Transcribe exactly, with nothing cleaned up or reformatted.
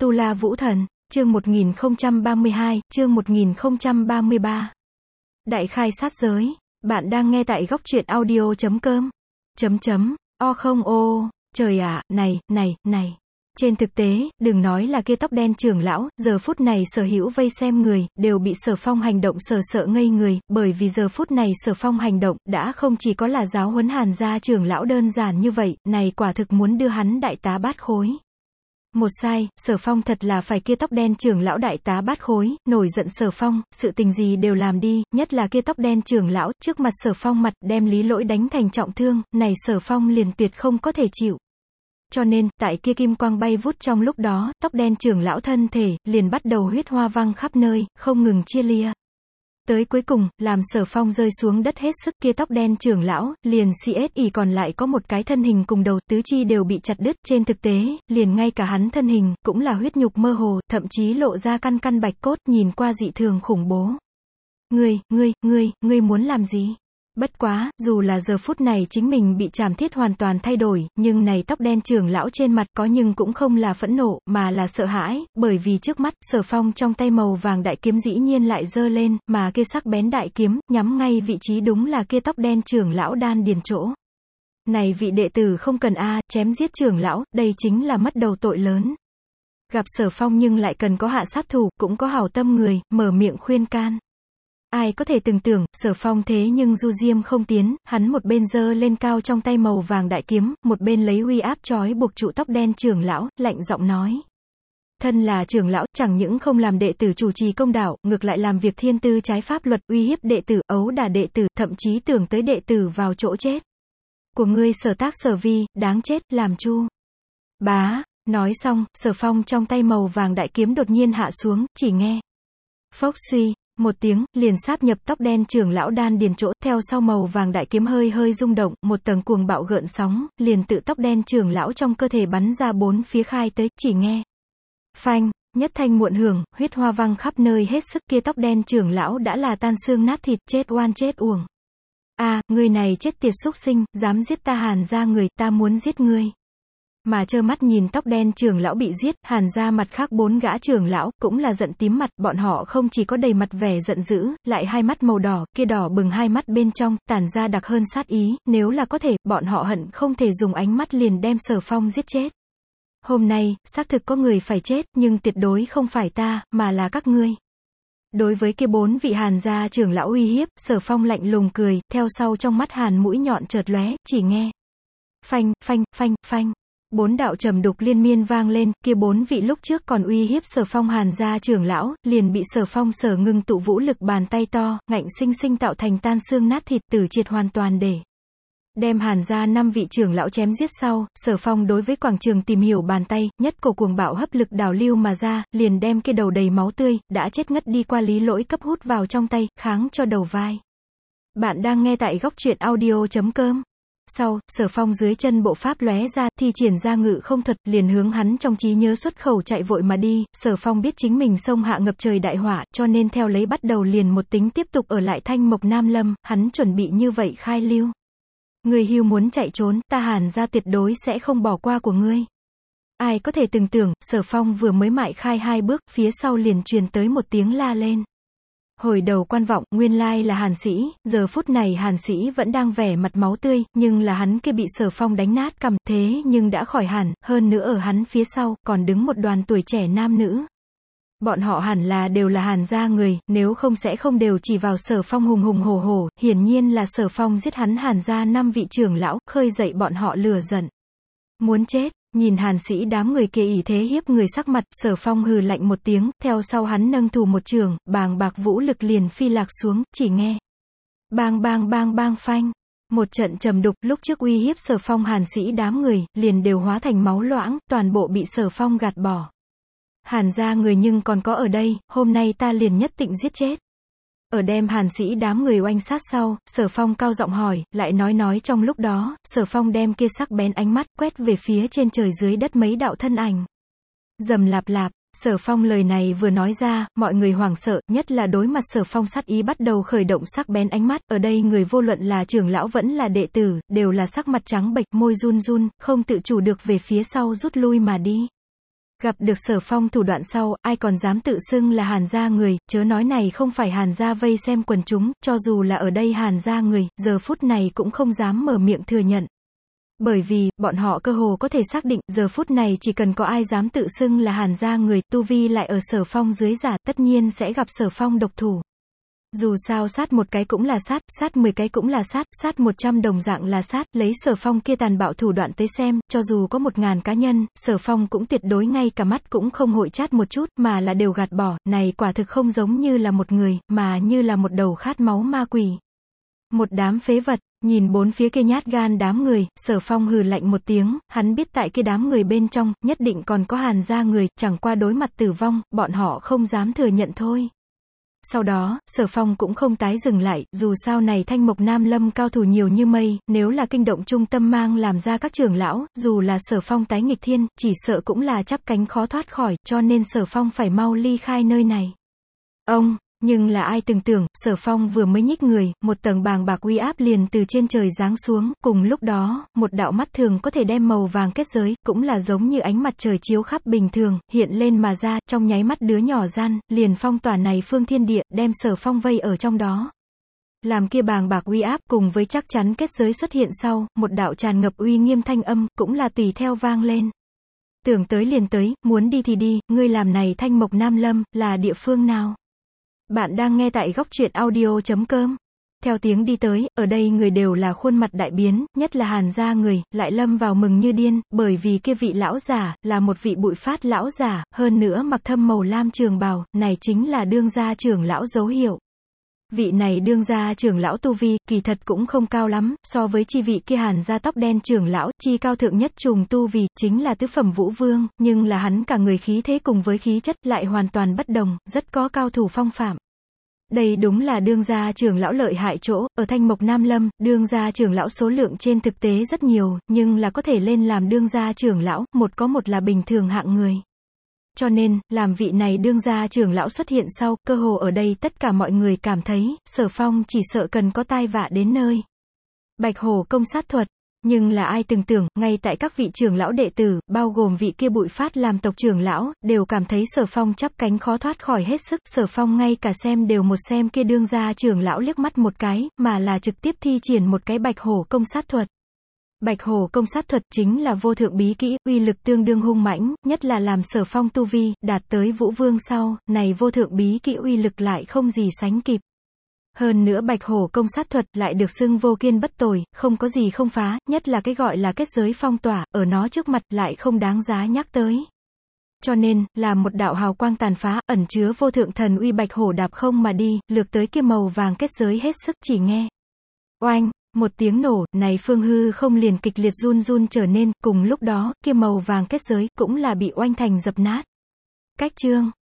Tu La Vũ Thần, chương một nghìn không trăm ba mươi hai, chương một nghìn không trăm ba mươi ba. Đại khai sát giới, bạn đang nghe tại góc truyện audio chấm com. Chấm chấm, o không ô, trời ạ, này, này, này. Trên thực tế, đừng nói là kia tóc đen trưởng lão, giờ phút này sở hữu vây xem người, đều bị Sở Phong hành động sờ sợ ngây người, bởi vì giờ phút này Sở Phong hành động, đã không chỉ có là giáo huấn Hàn gia trưởng lão đơn giản như vậy, này quả thực muốn đưa hắn đại tá bát khối. Một sai, Sở Phong thật là phải kia tóc đen trưởng lão đại tá bát khối, nổi giận Sở Phong, sự tình gì đều làm đi, nhất là kia tóc đen trưởng lão, trước mặt Sở Phong mặt, đem Lý Lỗi đánh thành trọng thương, này Sở Phong liền tuyệt không có thể chịu. Cho nên, tại kia kim quang bay vút trong lúc đó, tóc đen trưởng lão thân thể, liền bắt đầu huyết hoa văng khắp nơi, không ngừng chia lia. Tới cuối cùng, làm Sở Phong rơi xuống đất hết sức, kia tóc đen trưởng lão, liền xê ét i còn lại có một cái thân hình cùng đầu, tứ chi đều bị chặt đứt, trên thực tế, liền ngay cả hắn thân hình, cũng là huyết nhục mơ hồ, thậm chí lộ ra căn căn bạch cốt, nhìn qua dị thường khủng bố. Ngươi, ngươi, ngươi, ngươi muốn làm gì? Bất quá, dù là giờ phút này chính mình bị chảm thiết hoàn toàn thay đổi, nhưng này tóc đen trưởng lão trên mặt có nhưng cũng không là phẫn nộ, mà là sợ hãi, bởi vì trước mắt, Sở Phong trong tay màu vàng đại kiếm dĩ nhiên lại giơ lên, mà kia sắc bén đại kiếm, nhắm ngay vị trí đúng là kia tóc đen trưởng lão đan điền chỗ. Này vị đệ tử không cần a, chém giết trưởng lão, đây chính là mất đầu tội lớn. Gặp Sở Phong nhưng lại cần có hạ sát thủ, cũng có hảo tâm người, mở miệng khuyên can. Ai có thể từng tưởng, Sở Phong thế nhưng du diêm không tiến, hắn một bên giơ lên cao trong tay màu vàng đại kiếm, một bên lấy uy áp trói buộc trụ tóc đen trưởng lão, lạnh giọng nói. Thân là trưởng lão, chẳng những không làm đệ tử chủ trì công đạo, ngược lại làm việc thiên tư trái pháp luật, uy hiếp đệ tử, ấu đả đệ tử, thậm chí tưởng tới đệ tử vào chỗ chết. Của ngươi Sở tác sở vi, đáng chết, làm chu. Bá, nói xong, Sở Phong trong tay màu vàng đại kiếm đột nhiên hạ xuống, chỉ nghe. Phốc suy. Một tiếng, liền sáp nhập tóc đen trưởng lão đan điền chỗ, theo sau màu vàng đại kiếm hơi hơi rung động, một tầng cuồng bạo gợn sóng, liền tự tóc đen trưởng lão trong cơ thể bắn ra bốn phía khai tới, chỉ nghe. Phanh, nhất thanh muộn hưởng, huyết hoa văng khắp nơi hết sức, kia tóc đen trưởng lão đã là tan xương nát thịt, chết oan chết uổng. A, à, người này chết tiệt xúc sinh, dám giết ta Hàn gia người, ta muốn giết ngươi. Mà trơ mắt nhìn tóc đen trưởng lão bị giết, Hàn gia mặt khác bốn gã trưởng lão, cũng là giận tím mặt, bọn họ không chỉ có đầy mặt vẻ giận dữ, lại hai mắt màu đỏ, kia đỏ bừng hai mắt bên trong, tản ra đặc hơn sát ý, nếu là có thể, bọn họ hận không thể dùng ánh mắt liền đem Sở Phong giết chết. Hôm nay, xác thực có người phải chết, nhưng tuyệt đối không phải ta, mà là các ngươi. Đối với kia bốn vị Hàn gia trưởng lão uy hiếp, Sở Phong lạnh lùng cười, theo sau trong mắt Hàn mũi nhọn chợt lóe, chỉ nghe. Phanh, phanh, phanh, phanh. Bốn đạo trầm đục liên miên vang lên, kia bốn vị lúc trước còn uy hiếp Sở Phong Hàn gia trưởng lão, liền bị Sở Phong sở ngưng tụ vũ lực bàn tay to, ngạnh sinh sinh tạo thành tan xương nát thịt, tử triệt hoàn toàn để. Đem Hàn gia năm vị trưởng lão chém giết sau, Sở Phong đối với quảng trường tìm hiểu bàn tay, nhất cổ cuồng bạo hấp lực đào lưu mà ra, liền đem kia đầu đầy máu tươi, đã chết ngất đi qua Lý Lỗi cấp hút vào trong tay, kháng cho đầu vai. Bạn đang nghe tại góc truyện audio chấm com. Sau, Sở Phong dưới chân bộ pháp lóe ra, thi triển ra ngự không thuật, liền hướng hắn trong trí nhớ xuất khẩu chạy vội mà đi. Sở Phong biết chính mình xông hạ ngập trời đại họa, cho nên theo lấy bắt đầu liền một tính tiếp tục ở lại Thanh Mộc Nam Lâm, hắn chuẩn bị như vậy khai lưu. Người hưu muốn chạy trốn, ta Hàn gia tuyệt đối sẽ không bỏ qua của ngươi. Ai có thể từng tưởng, Sở Phong vừa mới mại khai hai bước, phía sau liền truyền tới một tiếng la lên. Hồi đầu quan vọng, nguyên lai là Hàn Sĩ, giờ phút này Hàn Sĩ vẫn đang vẻ mặt máu tươi, nhưng là hắn kia bị Sở Phong đánh nát cằm, thế nhưng đã khỏi hẳn, hơn nữa ở hắn phía sau, còn đứng một đoàn tuổi trẻ nam nữ. Bọn họ hẳn là đều là Hàn gia người, nếu không sẽ không đều chỉ vào Sở Phong hùng hùng hổ hổ, hiển nhiên là Sở Phong giết hắn Hàn gia năm vị trưởng lão, khơi dậy bọn họ lửa giận. Muốn chết. Nhìn Hàn Sĩ đám người kia ỷ thế hiếp người sắc mặt, Sở Phong hừ lạnh một tiếng, theo sau hắn nâng thủ một trường, bàng bạc vũ lực liền phi lạc xuống, chỉ nghe. Bang bang bang bang phanh. Một trận trầm đục, lúc trước uy hiếp Sở Phong Hàn Sĩ đám người, liền đều hóa thành máu loãng, toàn bộ bị Sở Phong gạt bỏ. Hàn gia người nhưng còn có ở đây, hôm nay ta liền nhất định giết chết. Ở đem Hàn Sĩ đám người oanh sát sau, Sở Phong cao giọng hỏi, lại nói nói trong lúc đó, Sở Phong đem kia sắc bén ánh mắt, quét về phía trên trời dưới đất mấy đạo thân ảnh. Rầm lạp lạp, Sở Phong lời này vừa nói ra, mọi người hoảng sợ, nhất là đối mặt Sở Phong sát ý bắt đầu khởi động sắc bén ánh mắt, ở đây người vô luận là trưởng lão vẫn là đệ tử, đều là sắc mặt trắng bệch, môi run run, không tự chủ được về phía sau rút lui mà đi. Gặp được Sở Phong thủ đoạn sau, ai còn dám tự xưng là Hàn gia người, chớ nói này không phải Hàn gia vây xem quần chúng, cho dù là ở đây Hàn gia người, giờ phút này cũng không dám mở miệng thừa nhận. Bởi vì, bọn họ cơ hồ có thể xác định, giờ phút này chỉ cần có ai dám tự xưng là Hàn gia người, tu vi lại ở Sở Phong dưới giả, tất nhiên sẽ gặp Sở Phong độc thủ. Dù sao sát một cái cũng là sát, sát mười cái cũng là sát, sát một trăm đồng dạng là sát, lấy Sở Phong kia tàn bạo thủ đoạn tới xem, cho dù có một ngàn cá nhân, Sở Phong cũng tuyệt đối ngay cả mắt cũng không hội chát một chút, mà là đều gạt bỏ, này quả thực không giống như là một người, mà như là một đầu khát máu ma quỷ. Một đám phế vật, nhìn bốn phía kia nhát gan đám người, Sở Phong hừ lạnh một tiếng, hắn biết tại kia đám người bên trong, nhất định còn có Hàn gia người, chẳng qua đối mặt tử vong, bọn họ không dám thừa nhận thôi. Sau đó, Sở Phong cũng không tái dừng lại, dù sao này Thanh Mộc Nam Lâm cao thủ nhiều như mây, nếu là kinh động trung tâm mang làm ra các trưởng lão, dù là Sở Phong tái nghịch thiên, chỉ sợ cũng là chắp cánh khó thoát khỏi, cho nên Sở Phong phải mau ly khai nơi này. Ông, nhưng là ai từng tưởng, Sở Phong vừa mới nhích người, một tầng bàng bạc uy áp liền từ trên trời giáng xuống, cùng lúc đó, một đạo mắt thường có thể đem màu vàng kết giới, cũng là giống như ánh mặt trời chiếu khắp bình thường, hiện lên mà ra, trong nháy mắt đứa nhỏ gian, liền phong tỏa này phương thiên địa, đem Sở Phong vây ở trong đó. Làm kia bàng bạc uy áp cùng với chắc chắn kết giới xuất hiện sau, một đạo tràn ngập uy nghiêm thanh âm, cũng là tùy theo vang lên. Tưởng tới liền tới, muốn đi thì đi, ngươi làm này Thanh Mộc Nam Lâm, là địa phương nào? Bạn đang nghe tại góc truyện audio chấm com. Theo tiếng đi tới, ở đây người đều là khuôn mặt đại biến, nhất là Hàn gia người, lại lâm vào mừng như điên, bởi vì kia vị lão giả, là một vị bụi phát lão giả, hơn nữa mặc thâm màu lam trường bào, này chính là đương gia trưởng lão dấu hiệu. Vị này đương gia trưởng lão tu vi, kỳ thật cũng không cao lắm, so với chi vị kia Hàn gia tóc đen trưởng lão, chi cao thượng nhất trùng tu vì, chính là tứ phẩm vũ vương, nhưng là hắn cả người khí thế cùng với khí chất lại hoàn toàn bất đồng, rất có cao thủ phong phạm. Đây đúng là đương gia trưởng lão lợi hại chỗ, ở Thanh Mộc Nam Lâm, đương gia trưởng lão số lượng trên thực tế rất nhiều, nhưng là có thể lên làm đương gia trưởng lão, một có một là bình thường hạng người. Cho nên, làm vị này đương gia trưởng lão xuất hiện sau, cơ hồ ở đây tất cả mọi người cảm thấy, Sở Phong chỉ sợ cần có tai vạ đến nơi. Bạch hổ công sát thuật. Nhưng là ai từng tưởng, ngay tại các vị trưởng lão đệ tử, bao gồm vị kia bụi phát làm tộc trưởng lão, đều cảm thấy Sở Phong chắp cánh khó thoát khỏi hết sức, Sở Phong ngay cả xem đều một xem kia đương gia trưởng lão liếc mắt một cái, mà là trực tiếp thi triển một cái bạch hổ công sát thuật. Bạch hổ công sát thuật chính là vô thượng bí kỹ, uy lực tương đương hung mãnh, nhất là làm Sở Phong tu vi, đạt tới vũ vương sau, này vô thượng bí kỹ uy lực lại không gì sánh kịp. Hơn nữa bạch hổ công sát thuật lại được xưng vô kiên bất tồi, không có gì không phá, nhất là cái gọi là kết giới phong tỏa, ở nó trước mặt lại không đáng giá nhắc tới. Cho nên, là một đạo hào quang tàn phá, ẩn chứa vô thượng thần uy bạch hổ đạp không mà đi, lược tới kia màu vàng kết giới hết sức chỉ nghe. Oanh! Một tiếng nổ, này phương hư không liền kịch liệt run run trở nên, cùng lúc đó, kia màu vàng kết giới, cũng là bị oanh thành dập nát. Cách chương.